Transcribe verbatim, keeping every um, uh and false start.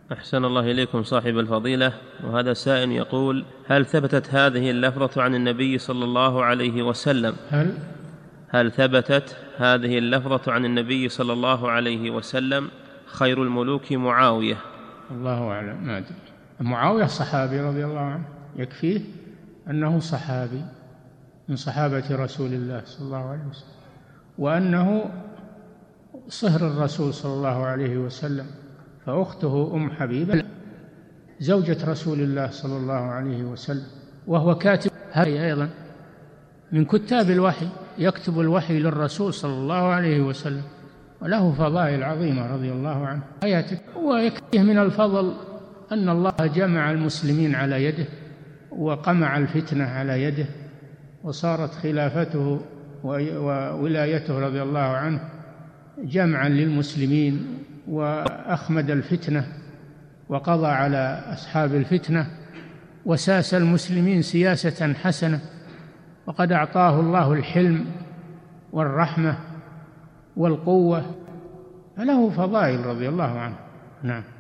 أحسن الله إليكم صاحب الفضيلة. وهذا سائل يقول: هل ثبتت هذه اللفظة عن النبي صلى الله عليه وسلم؟ هل هل ثبتت هذه اللفظة عن النبي صلى الله عليه وسلم: خير الملوك معاوية؟ الله أعلم، ما أدري. معاوية صحابي رضي الله عنه، يكفيه أنه صحابي من صحابة رسول الله صلى الله عليه وسلم، وأنه صهر الرسول صلى الله عليه وسلم، فأخته أم حبيبة زوجة رسول الله صلى الله عليه وسلم، وهو كاتب هذه أيضا من كتاب الوحي، يكتب الوحي للرسول صلى الله عليه وسلم، وله فضائل عظيمة رضي الله عنه حياته. ويكفيه من الفضل أن الله جمع المسلمين على يده وقمع الفتنة على يده، وصارت خلافته وولايته رضي الله عنه جمعا للمسلمين، وأخمد الفتنة وقضى على أصحاب الفتنة وساس المسلمين سياسة حسنة، وقد أعطاه الله الحلم والرحمة والقوة، فله فضائل رضي الله عنه. نعم.